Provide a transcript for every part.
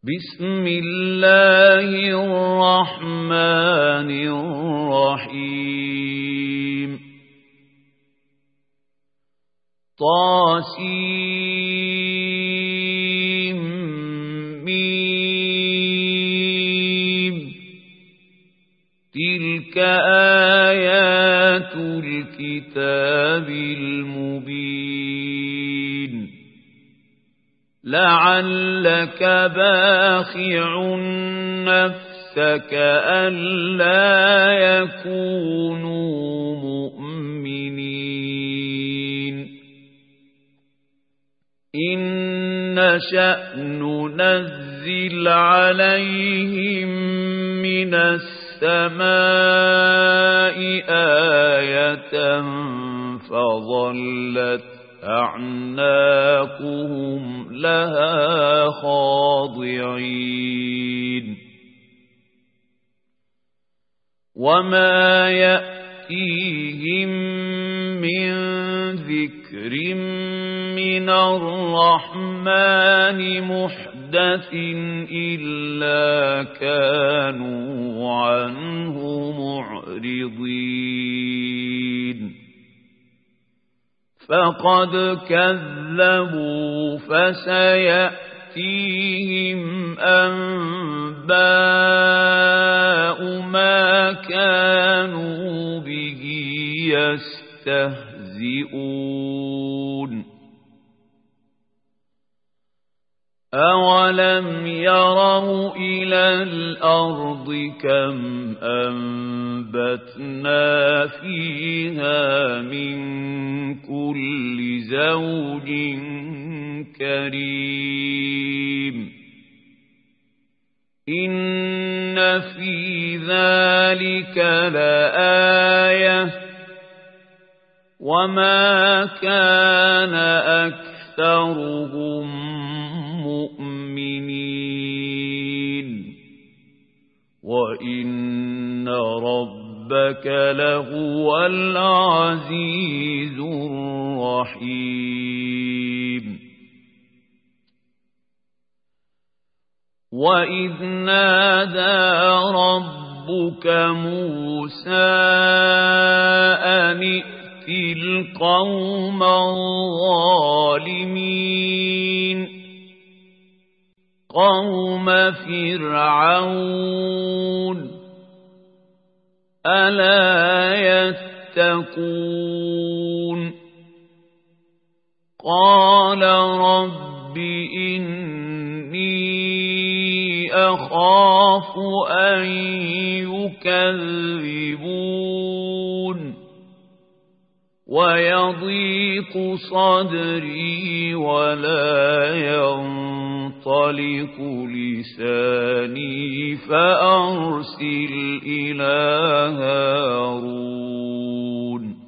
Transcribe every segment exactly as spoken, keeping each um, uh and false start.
بسم الله الرحمن الرحيم طاسيم ميم تلك آيات الكتاب المبين لعلك باخع نفسك ألا يكونوا مؤمنين إن نشأ ننزل عليهم من السماء آية فظلت أعناقهم لها خاضعين وما يأتيهم من ذكر من الرحمن محدث إلا كانوا عنه معرضين فقد كذبوا فسيأتيهم أنباء ما كانوا به يستهزئون أولم يروا إلى الأرض كم أنبتنا فيها من كل زوج كريم إن في ذلك لآية وما كان أكثرهم مؤمنين وإن ربك لهو العزيز الرحيم وإذ نادى ربك موسى أن ائت القوم الظالمين قوم فرعون ألا يتقون قال رب إني أخاف أن يكذبون ويضيق صدري ولا ينطلق لساني فأرسل إلى هارون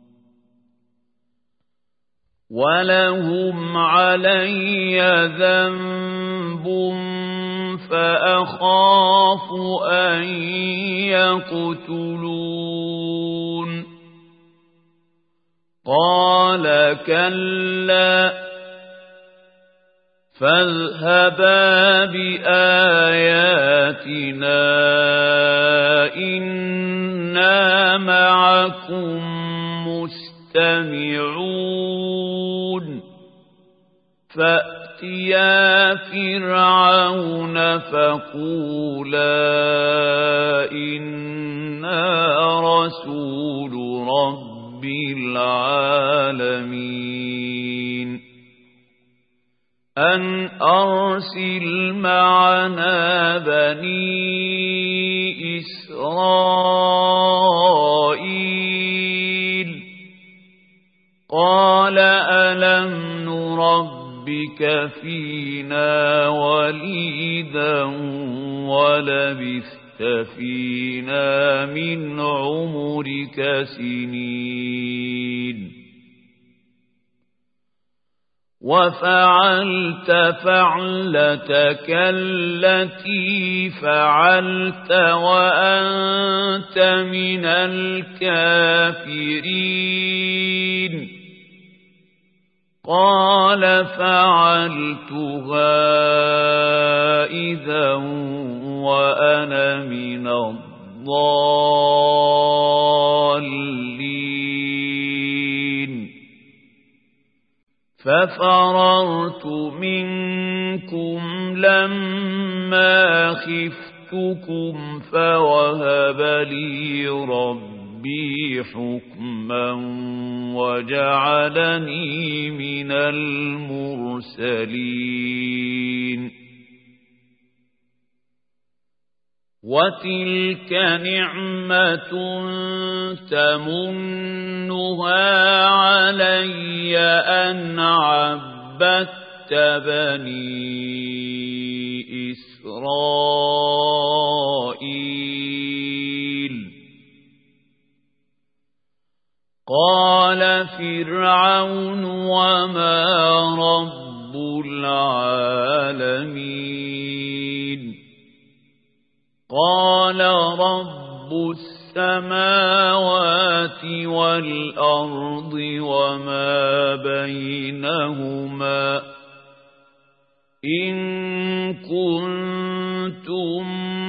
ولهم علي ذنب فأخاف أن يقتلون قال كلا فاذهبا بآياتنا إنا معكم مستمعون فأتيا فرعون فقولا إنا رسول رب بالعالمين أن أرسل معنا بني إسرائيل قال ألم نربك فينا وليدا ولبثت فينا من عمرك سنين وفعلت فعلتك التي فعلت وأنت من الكافرين قال فعلتها إذا من الضالين ففررت منكم لما خفتكم فوهب لي ربي حكما وجعلني من المرسلين وتلك نعمة تمنها علي أن عبدت بني إسرائيل قال فرعون وما رب العالمين قال رب السماوات والأرض وما بينهما إن كنتم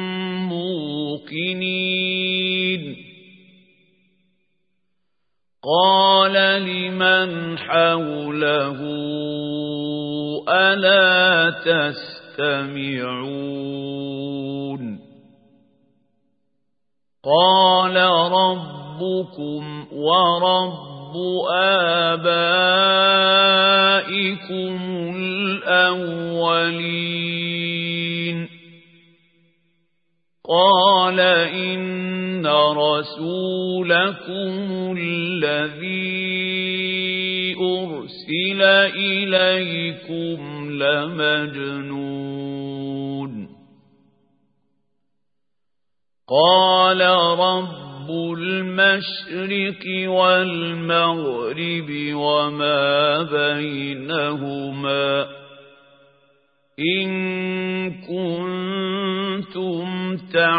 موقنين قال لمن حوله ألا تستمعون قال ربكم ورب آبائكم الأولين قال إن رسولكم الذي أرسل إليكم لمجنون قال رب المشرق والمغرب وما بينهما إن كنتم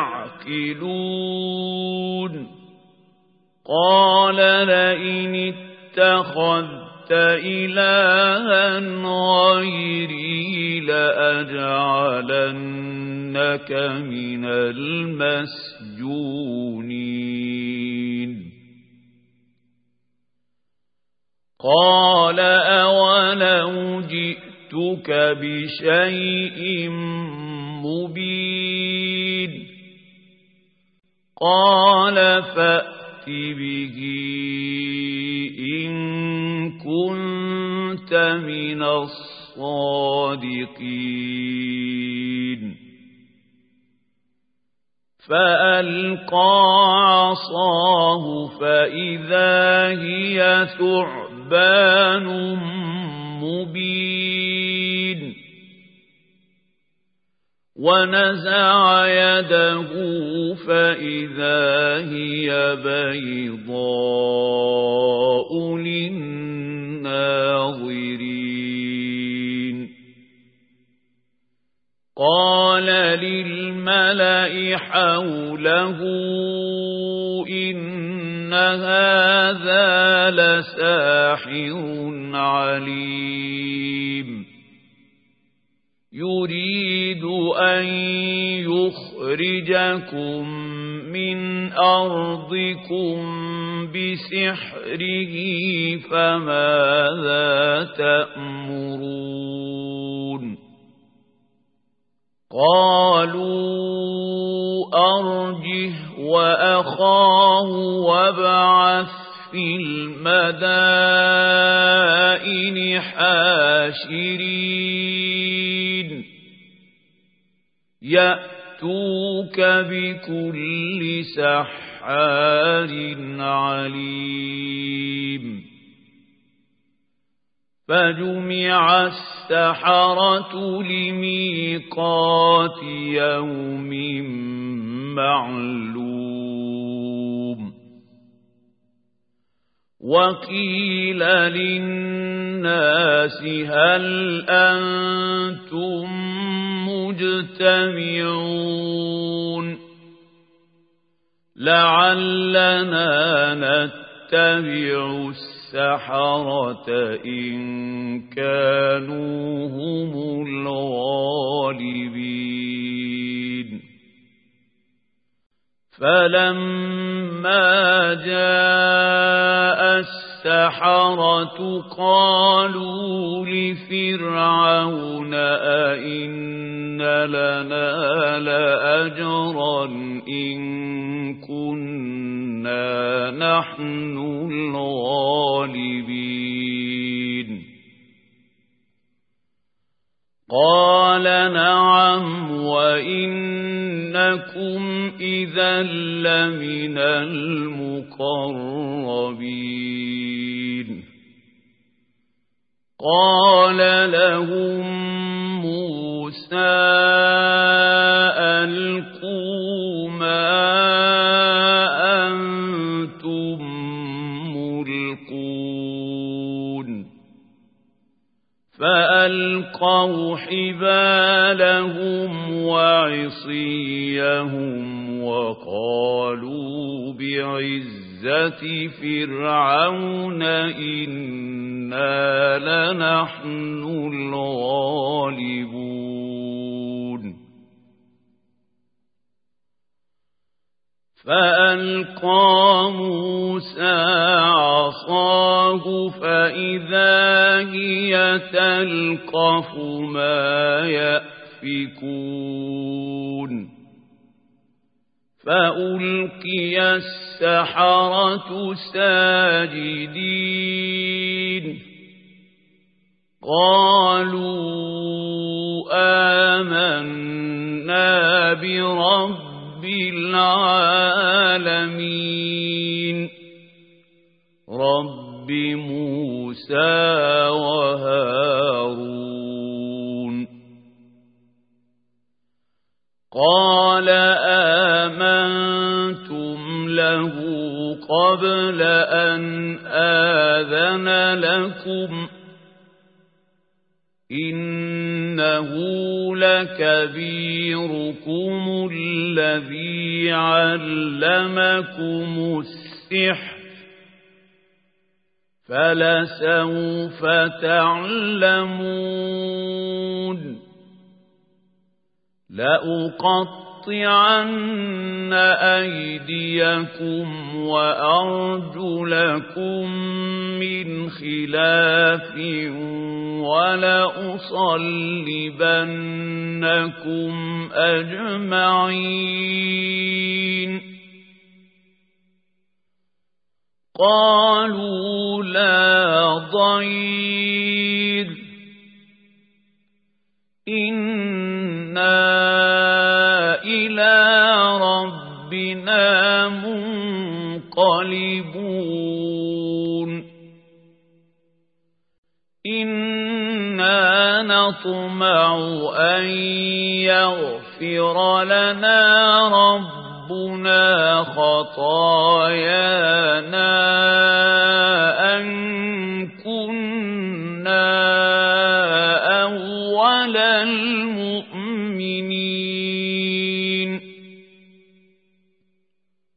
تعقلون قال لئن اتخذت إلها غيري لأجعلنك من المسجونين قال أولو جئتك بشيء مبين قال فأت به إن كنت من الصادقين فألقى عصاه فإذا هي ثعبان مبين ونزع يده فإذا هي بيضاء للناظرين قال للملأ حوله إن هذا لساحر عليم يريد أن يخرجكم من أرضكم بسحره فماذا تأمرون قالوا أرجه وأخاه وابعث في المدائن حاشرين يأتوك بكل سحار عليم فجمع السحرة لميقات يوم معلوم وقيل للناس هل أنتم مجتمعون لعلنا نتبع السحرة إن كانوا هم الغالبين فلما جاء السحرة قالوا لفرعون أئن لنا لأجرا إن كنا نحن الغالبين قال نعم وإنكم إذا لمن المقربين قال لهم موسى ألقوا ما أنتم ملقون فألقوا حبالهم وعصيهم وقالوا بعزة فرعون إنا لنحن الغالبون فألقى موسى عصاه فإذا هي تلقف ما يأفكون فألقي السحرة ساجدين قالوا آمنا برب العالمين رب موسى وهارون قال آمنتم له قبل أن آذن لكم إنه لكبيركم الذي علمكم السحر فلسوف تعلمون لأقطعن أيديكم وأرجلكم من خلاف ولأصلبنكم أجمعين قالوا لا ضير إنا إلى ربنا منقلبون إنا نطمع أن يغفر لنا ربنا خطايانا أن كنا أول